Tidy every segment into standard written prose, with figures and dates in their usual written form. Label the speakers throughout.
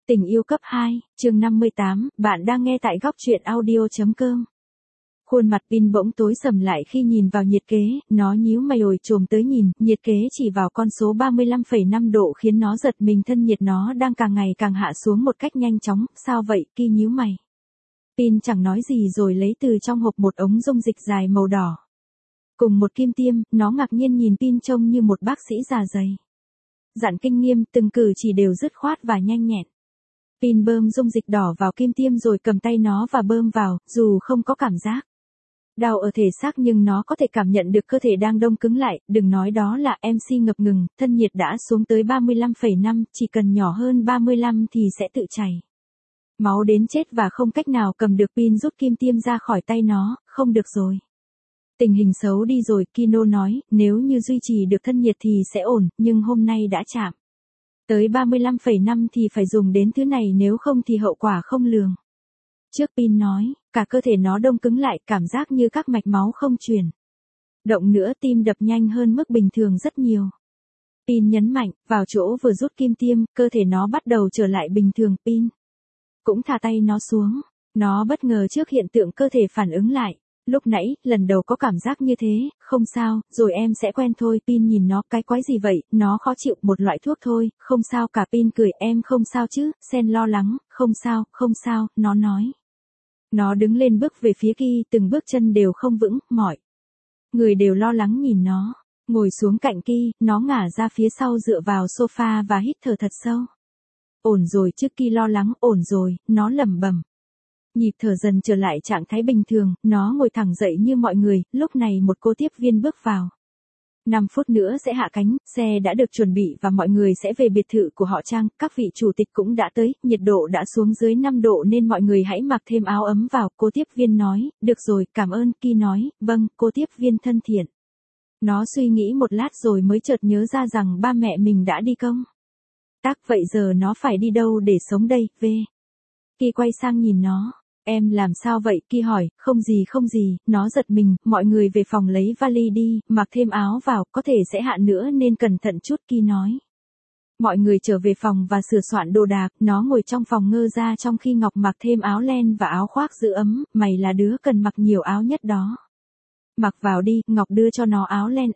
Speaker 1: Tình yêu cấp 2, chương 58, bạn đang nghe tại góc truyện audio.com. Khuôn mặt Pin bỗng tối sầm lại khi nhìn vào nhiệt kế, nó nhíu mày ồi chồm tới nhìn, nhiệt kế chỉ vào con số 35,5 độ khiến nó giật mình, thân nhiệt nó đang càng ngày càng hạ xuống một cách nhanh chóng. Sao vậy? Ki nhíu mày. Pin chẳng nói gì rồi lấy từ trong hộp một ống dung dịch dài màu đỏ. Cùng một kim tiêm, nó ngạc nhiên nhìn Pin trông như một bác sĩ già dày. Dặn kinh nghiêm, từng cử chỉ đều dứt khoát và nhanh nhẹn. Pin bơm dung dịch đỏ vào kim tiêm rồi cầm tay nó và bơm vào, dù không có cảm giác đau ở thể xác nhưng nó có thể cảm nhận được cơ thể đang đông cứng lại, đừng nói đó là MC ngập ngừng, thân nhiệt đã xuống tới 35,5, chỉ cần nhỏ hơn 35 thì sẽ tự chảy máu đến chết và không cách nào cầm được. Pin rút kim tiêm ra khỏi tay nó, không được rồi. Tình hình xấu đi rồi, Kino nói, nếu như duy trì được thân nhiệt thì sẽ ổn, nhưng hôm nay đã chạm tới 35,5 thì phải dùng đến thứ này, nếu không thì hậu quả không lường trước. Pin nói, cả cơ thể nó đông cứng lại, cảm giác như các mạch máu không chuyển động nữa, tim đập nhanh hơn mức bình thường rất nhiều. Pin nhấn mạnh, vào chỗ vừa rút kim tiêm, cơ thể nó bắt đầu trở lại bình thường. Pin cũng thả tay nó xuống. Nó bất ngờ trước hiện tượng cơ thể phản ứng lại. Lúc nãy, lần đầu có cảm giác như thế, không sao, rồi em sẽ quen thôi. Pin nhìn nó, cái quái gì vậy, nó khó chịu, một loại thuốc thôi, không sao cả. Pin cười, em không sao chứ? Sen lo lắng, không sao, nó nói. Nó đứng lên bước về phía Ki, từng bước chân đều không vững, mọi người đều lo lắng nhìn nó. Ngồi xuống cạnh Ki, nó ngả ra phía sau dựa vào sofa và hít thở thật sâu. Ổn rồi chứ? Ki lo lắng, ổn rồi, nó lẩm bẩm. Nhịp thở dần trở lại trạng thái bình thường, nó ngồi thẳng dậy như mọi người. Lúc này một cô tiếp viên bước vào. 5 phút nữa sẽ hạ cánh, xe đã được chuẩn bị và mọi người sẽ về biệt thự của họ Trang. Các vị chủ tịch cũng đã tới, nhiệt độ đã xuống dưới 5 độ nên mọi người hãy mặc thêm áo ấm vào. Cô tiếp viên nói, được rồi, cảm ơn. Ki nói, vâng, cô tiếp viên thân thiện. Nó suy nghĩ một lát rồi mới chợt nhớ ra rằng ba mẹ mình đã đi công tác, vậy giờ nó phải đi đâu để sống đây? Ki quay sang nhìn nó. Em làm sao vậy? Ki hỏi. Không gì, nó giật mình. Mọi người về phòng lấy vali đi, mặc thêm áo vào, có thể sẽ hạ nữa nên cẩn thận chút. Ki nói. Mọi người trở về phòng và sửa soạn đồ đạc. Nó ngồi trong phòng ngơ ra trong khi Ngọc mặc thêm áo len và áo khoác giữ ấm. Mày là đứa cần mặc nhiều áo nhất đó. Mặc vào đi. Ngọc đưa cho nó áo len.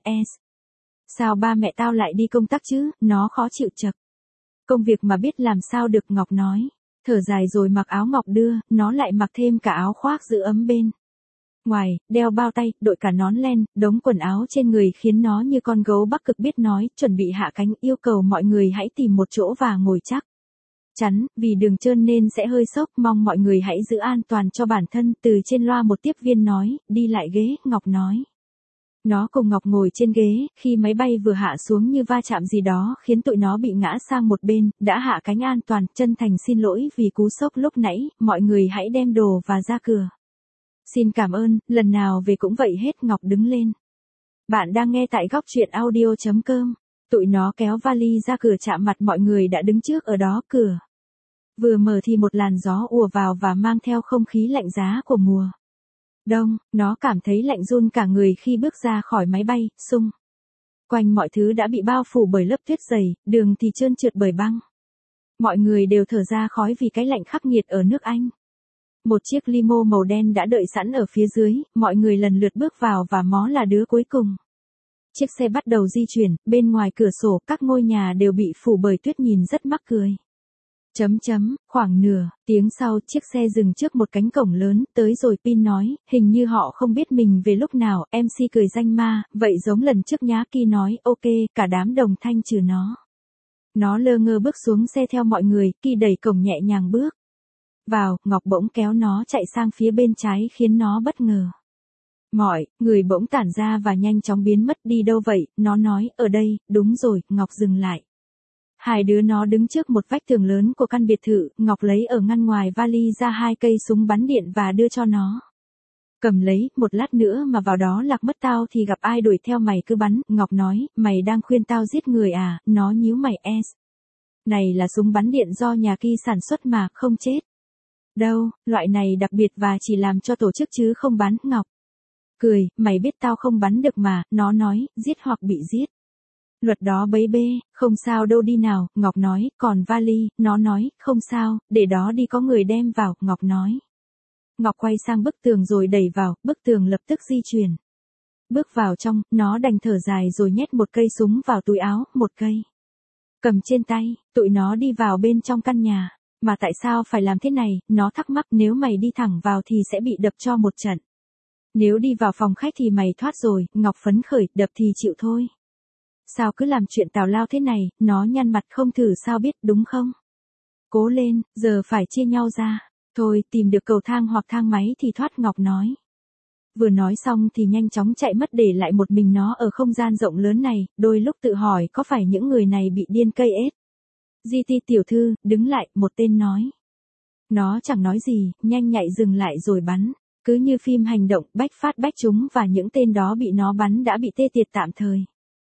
Speaker 1: Sao ba mẹ tao lại đi công tác chứ? Nó khó chịu chậc. Công việc mà biết làm sao được. Ngọc nói. Thở dài rồi mặc áo. Ngọc đưa, nó lại mặc thêm cả áo khoác giữ ấm bên ngoài, đeo bao tay, đội cả nón len, đống quần áo trên người khiến nó như con gấu Bắc Cực. Biết nói, chuẩn bị hạ cánh, yêu cầu mọi người hãy tìm một chỗ và ngồi chắc chắn, vì đường trơn nên sẽ hơi sốc, mong mọi người hãy giữ an toàn cho bản thân. Từ trên loa một tiếp viên nói, đi lại ghế. Ngọc nói. Nó cùng Ngọc ngồi trên ghế, khi máy bay vừa hạ xuống như va chạm gì đó khiến tụi nó bị ngã sang một bên. Đã hạ cánh an toàn, chân thành xin lỗi vì cú sốc lúc nãy, mọi người hãy đem đồ và ra cửa. Xin cảm ơn, lần nào về cũng vậy hết. Ngọc đứng lên. Bạn đang nghe tại góc truyện audio.com. Tụi nó kéo vali ra cửa, chạm mặt mọi người đã đứng trước ở đó. Cửa vừa mở thì một làn gió ùa vào và mang theo không khí lạnh giá của mùa đông. Nó cảm thấy lạnh run cả người khi bước ra khỏi máy bay. Xung quanh mọi thứ đã bị bao phủ bởi lớp tuyết dày, đường thì trơn trượt bởi băng. Mọi người đều thở ra khói vì cái lạnh khắc nghiệt ở nước Anh. Một chiếc limo màu đen đã đợi sẵn ở phía dưới, mọi người lần lượt bước vào và Mó là đứa cuối cùng. Chiếc xe bắt đầu di chuyển, bên ngoài cửa sổ các ngôi nhà đều bị phủ bởi tuyết, nhìn rất mắc cười. Khoảng nửa tiếng sau, chiếc xe dừng trước một cánh cổng lớn. Tới rồi. Pin nói, hình như họ không biết mình về lúc nào. MC cười danh ma, vậy giống lần trước nhá. Ki nói, ok, cả đám đồng thanh trừ nó. Nó lơ ngơ bước xuống xe theo mọi người. Ki đẩy cổng nhẹ nhàng bước vào. Ngọc bỗng kéo nó chạy sang phía bên trái khiến nó bất ngờ. Mọi người bỗng tản ra và nhanh chóng biến mất. Đi đâu vậy? Nó nói, ở đây. Đúng rồi. Ngọc dừng lại. Hai đứa nó đứng trước một vách tường lớn của căn biệt thự. Ngọc lấy ở ngăn ngoài vali ra 2 cây súng bắn điện và đưa cho nó. Cầm lấy, một lát nữa mà vào đó lạc mất tao thì gặp ai đuổi theo mày cứ bắn. Ngọc nói, mày đang khuyên tao giết người à? Nó nhíu mày. Này là súng bắn điện do nhà Ki sản xuất mà, không chết đâu, loại này đặc biệt và chỉ làm cho tổ chức chứ không bắn. Ngọc cười, mày biết tao không bắn được mà. Nó nói, giết hoặc bị giết Luật đó bấy bê, không sao đâu đi nào, Ngọc nói, còn vali, nó nói, không sao, để đó đi có người đem vào, Ngọc nói. Ngọc quay sang bức tường rồi đẩy vào, bức tường lập tức di chuyển. Bước vào trong, nó đành thở dài rồi nhét một cây súng vào túi áo, một cây cầm trên tay, tụi nó đi vào bên trong căn nhà. Mà tại sao phải làm thế này, nó thắc mắc, nếu mày đi thẳng vào thì sẽ bị đập cho một trận. Nếu đi vào phòng khách thì mày thoát rồi, Ngọc phấn khởi, đập thì chịu thôi. Sao cứ làm chuyện tào lao thế này, nó nhăn mặt, không thử sao biết, đúng không? Cố lên, giờ phải chia nhau ra. Thôi, tìm được cầu thang hoặc thang máy thì thoát, Ngọc nói. Vừa nói xong thì nhanh chóng chạy mất để lại một mình nó ở không gian rộng lớn này, đôi lúc tự hỏi có phải những người này bị điên cây ếch. GT tiểu thư, đứng lại, một tên nói. Nó chẳng nói gì, nhanh nhạy dừng lại rồi bắn. Cứ như phim hành động, bách phát bách trúng và những tên đó bị nó bắn đã bị tê tiệt tạm thời.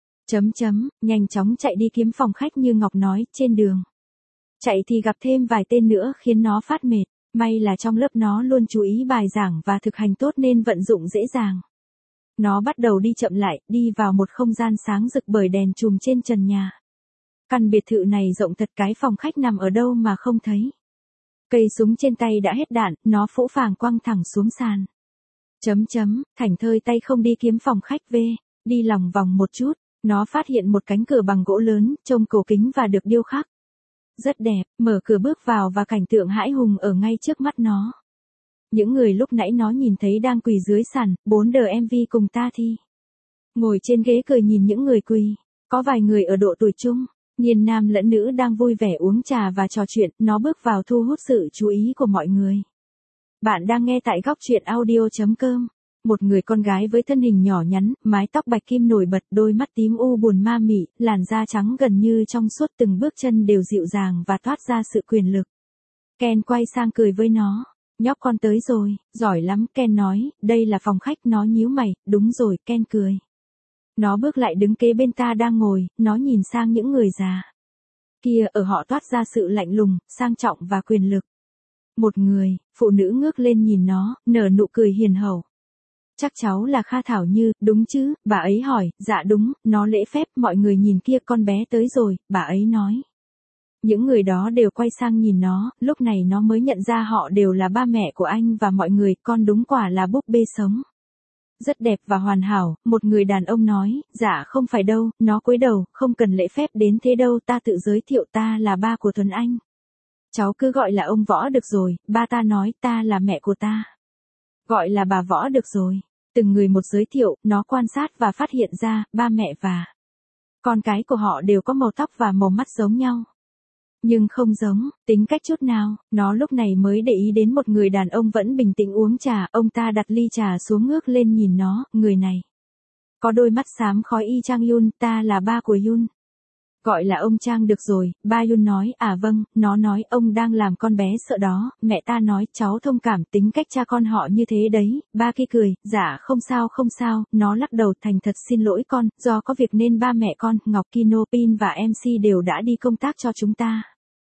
Speaker 1: Nhanh chóng chạy đi kiếm phòng khách như Ngọc nói, trên đường. Chạy thì gặp thêm vài tên nữa khiến nó phát mệt. May là trong lớp nó luôn chú ý bài giảng và thực hành tốt nên vận dụng dễ dàng. Nó bắt đầu đi chậm lại, đi vào một không gian sáng rực bởi đèn chùm trên trần nhà. Căn biệt thự này rộng thật, cái phòng khách nằm ở đâu mà không thấy. Cây súng trên tay đã hết đạn, nó phũ phàng quăng thẳng xuống sàn. Thảnh thơi tay không đi kiếm phòng khách về, đi lòng vòng một chút, nó phát hiện một cánh cửa bằng gỗ lớn, trông cổ kính và được điêu khắc. Rất đẹp, mở cửa bước vào và cảnh tượng hãi hùng ở ngay trước mắt nó. Những người lúc nãy nó nhìn thấy đang quỳ dưới sàn, 4DMV cùng ta thi. Ngồi trên ghế cười nhìn những người quỳ, có vài người ở độ tuổi trung, nhìn nam lẫn nữ đang vui vẻ uống trà và trò chuyện, nó bước vào thu hút sự chú ý của mọi người. Bạn đang nghe tại góc truyện audio.com. Một người con gái với thân hình nhỏ nhắn, mái tóc bạch kim nổi bật, đôi mắt tím u buồn ma mị, làn da trắng gần như trong suốt, từng bước chân đều dịu dàng và toát ra sự quyền lực. Ken quay sang cười với nó. Nhóc con tới rồi, giỏi lắm, Ken nói, đây là phòng khách, nó nhíu mày, đúng rồi, Ken cười. Nó bước lại đứng kế bên ta đang ngồi, nó nhìn sang những người già. Kia, ở họ toát ra sự lạnh lùng, sang trọng và quyền lực. Một người, phụ nữ ngước lên nhìn nó, nở nụ cười hiền hậu. Chắc cháu là Kha Thảo Như, đúng chứ, bà ấy hỏi, dạ đúng, nó lễ phép, mọi người nhìn kia, con bé tới rồi, bà ấy nói. Những người đó đều quay sang nhìn nó, lúc này nó mới nhận ra họ đều là ba mẹ của anh và mọi người, con đúng quả là búp bê sống. Rất đẹp và hoàn hảo, một người đàn ông nói, dạ không phải đâu, nó cúi đầu, không cần lễ phép đến thế đâu, ta tự giới thiệu, ta là ba của Tuấn Anh. Cháu cứ gọi là ông Võ được rồi, ba ta nói, ta là mẹ của ta. Gọi là bà Võ được rồi. Từng người một giới thiệu, nó quan sát và phát hiện ra, ba mẹ và con cái của họ đều có màu tóc và màu mắt giống nhau. Nhưng không giống, tính cách chút nào, nó lúc này mới để ý đến một người đàn ông vẫn bình tĩnh uống trà, ông ta đặt ly trà xuống ngước lên nhìn nó, người này. Có đôi mắt xám khói y chang Yun, ta là ba của Yun. Gọi là ông Trang được rồi, ba Yun nói, à vâng, nó nói, ông đang làm con bé sợ đó, mẹ ta nói, cháu thông cảm, tính cách cha con họ như thế đấy, ba kia cười, dạ không sao, nó lắc đầu, thành thật xin lỗi con, do có việc nên ba mẹ con, Ngọc Kino, Pin và MC đều đã đi công tác cho chúng ta.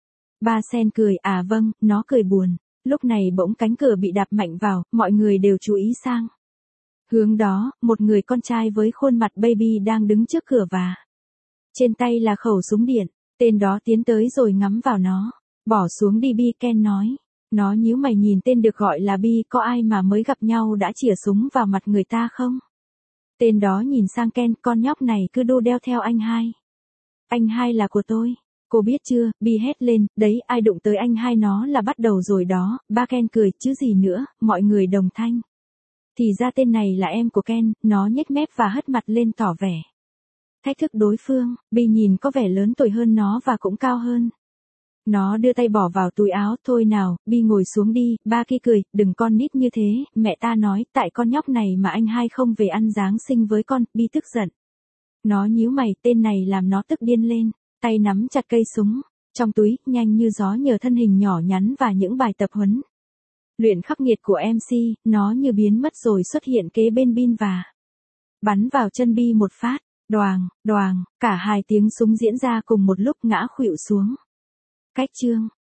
Speaker 1: Ba Sen cười, à vâng, nó cười buồn, lúc này bỗng cánh cửa bị đạp mạnh vào, mọi người đều chú ý sang. Hướng đó, một người con trai với khuôn mặt baby đang đứng trước cửa và trên tay là khẩu súng điện, tên đó tiến tới rồi ngắm vào nó. Bỏ xuống đi Bi, Ken nói. Nó nhíu mày nhìn tên được gọi là Bi, có ai mà mới gặp nhau đã chĩa súng vào mặt người ta không? Tên đó nhìn sang Ken, con nhóc này cứ đu đeo theo anh hai. Anh hai là của tôi. Cô biết chưa, Bi hét lên, đấy, ai đụng tới anh hai nó là bắt đầu rồi đó. Ba Ken cười, chứ gì nữa, mọi người đồng thanh. Thì ra tên này là em của Ken, nó nhếch mép và hất mặt lên tỏ vẻ thách thức đối phương. Bi nhìn có vẻ lớn tuổi hơn nó và cũng cao hơn. Nó đưa tay bỏ vào túi áo, thôi nào, Bi ngồi xuống đi, ba kia cười, đừng con nít như thế, mẹ ta nói, tại con nhóc này mà anh hai không về ăn Giáng sinh với con, Bi tức giận. Nó nhíu mày, tên này làm nó tức điên lên, tay nắm chặt cây súng, trong túi, nhanh như gió nhờ thân hình nhỏ nhắn và những bài tập huấn luyện khắc nghiệt của MC, nó như biến mất rồi xuất hiện kế bên Bin và bắn vào chân Bi một phát. Đoàng, cả hai tiếng súng diễn ra cùng một lúc, ngã khuỵu xuống. Cách chương